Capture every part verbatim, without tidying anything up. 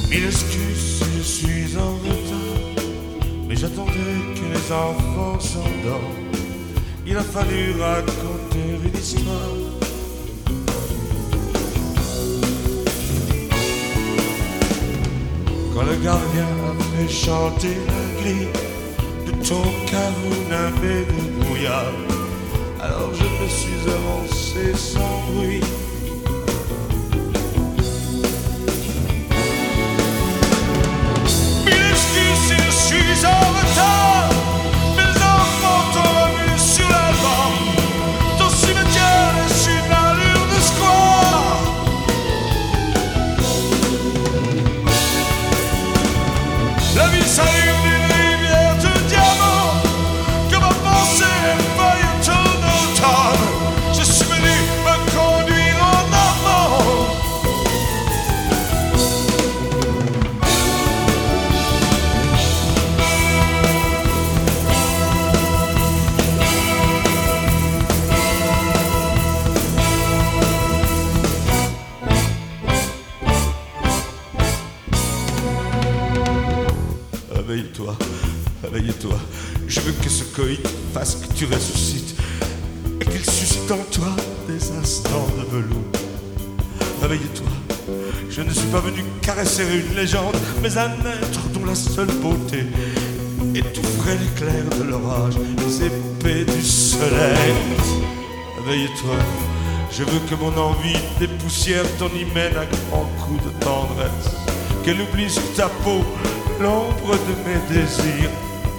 Mille excuses si je suis en retard, mais j'attendais que les enfants s'endorment. Il a fallu raconter une histoire. Quand le gardien a fait chanter la grille de ton carounamé de brouillard, alors je me suis avancé sans bruit. Mille excuses si je suis en retard, mes enfants t'ont revu sur la bande. Ton cimetière laisse une allure de square. La vie s'allume d'une rivière de diamants, que ma pensée feuillette en automne. Je suis venu me conduire en avant. Réveille-toi, réveille-toi. Je veux que ce coït fasse que tu ressuscites et qu'il suscite en toi des instants de velours. Réveille-toi. Je ne suis pas venu caresser une légende, mais un être dont la seule beauté étoufferait l'éclair de l'orage, les épées du soleil. Réveille-toi. Je veux que mon envie dépoussière ton hymen à grands coups de tendresse, qu'elle oublie sur ta peau l'ombre de mes désirs.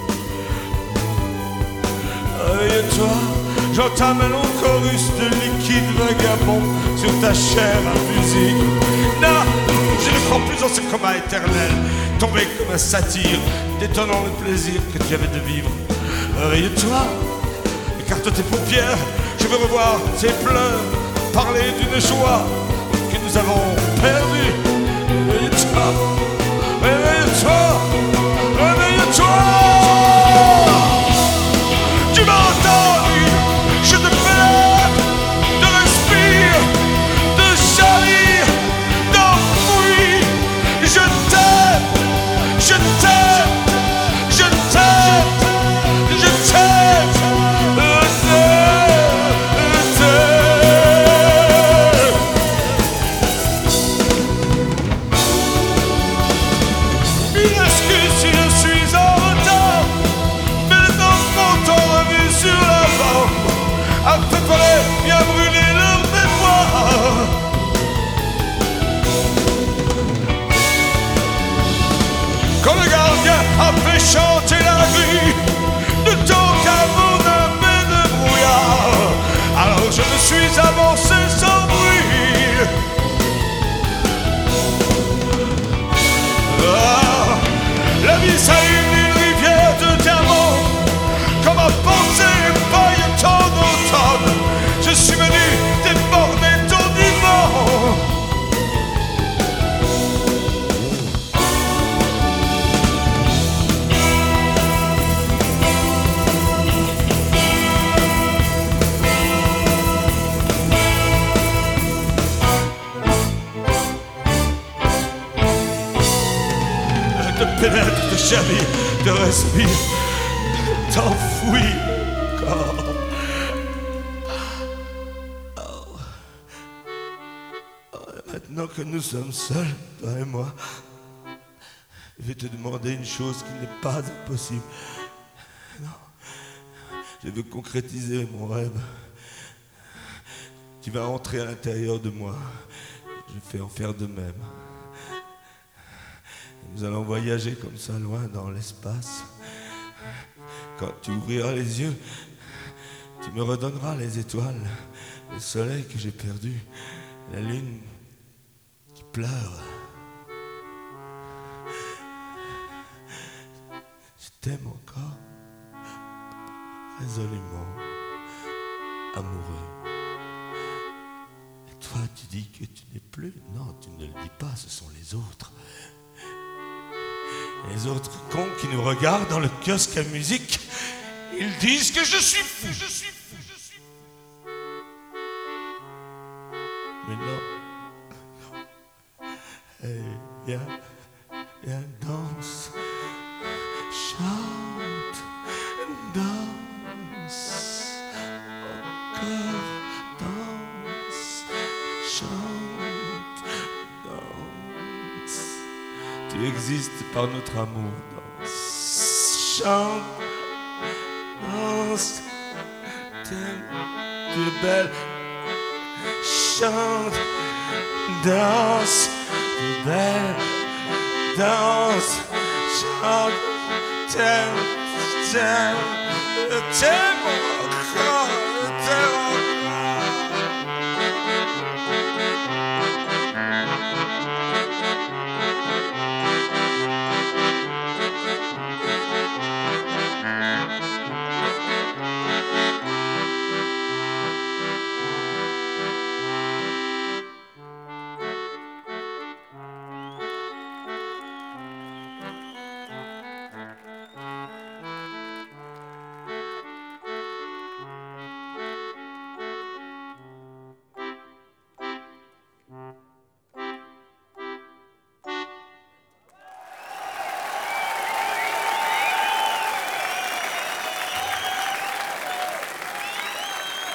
Réveille-toi, j'entame un long chorus de liquide vagabond sur ta chair à musique. Non, je ne crois plus en ce coma éternel, tombé comme un satyre, détonnant le plaisir que tu avais de vivre. Réveille-toi, écarte tes paupières, je veux revoir tes pleurs, parler d'une joie que nous avons perdue. Réveille-toi, réveille-toi, réveille-toi. Tu m'as entendu, je te pénètre, de respire, de salir, d'enfouir. Je t'aime, je t'aime, je t'aime, je t'aime, je t'aime. Une excuse si je suis en retard, mais les enfants t'ont revu sur la bande, a préparé, bien brûler leur mémoire. Quand le gardien a fait chanter la grille de ton caveau d'un bain de brouillard, alors je me suis avancé sans bruit. Ah, la vie s'allume d'une rivière de diamants, comme ma pensée feuillette en automne. Je suis venu déborder ton divan. Je te pénètre, te chéris, te respire, t'enfouis encore. Oh. Oh, maintenant que nous sommes seuls, toi et moi, je vais te demander une chose qui n'est pas impossible. Non, je veux concrétiser mon rêve. Tu vas entrer à l'intérieur de moi, je vais en faire de même. Nous allons voyager comme ça loin dans l'espace. Quand tu ouvriras les yeux, tu me redonneras les étoiles, le soleil que j'ai perdu, la lune qui pleure. Je t'aime encore, résolument, amoureux. Et toi, tu dis que tu n'es plus. Non, tu ne le dis pas, ce sont les autres. Les autres cons qui nous regardent dans le kiosque à musique, ils disent que je suis fou, je suis fou, je suis fou. Mais non. Hey, viens, et elle danse, chante, danse, encore danse, chante, danse. Tu existes par notre amour, danse, chante, danse, tu es belle, chante, danse, tu es belle, danse, chante, t'aime, t'aime, t'aime encore.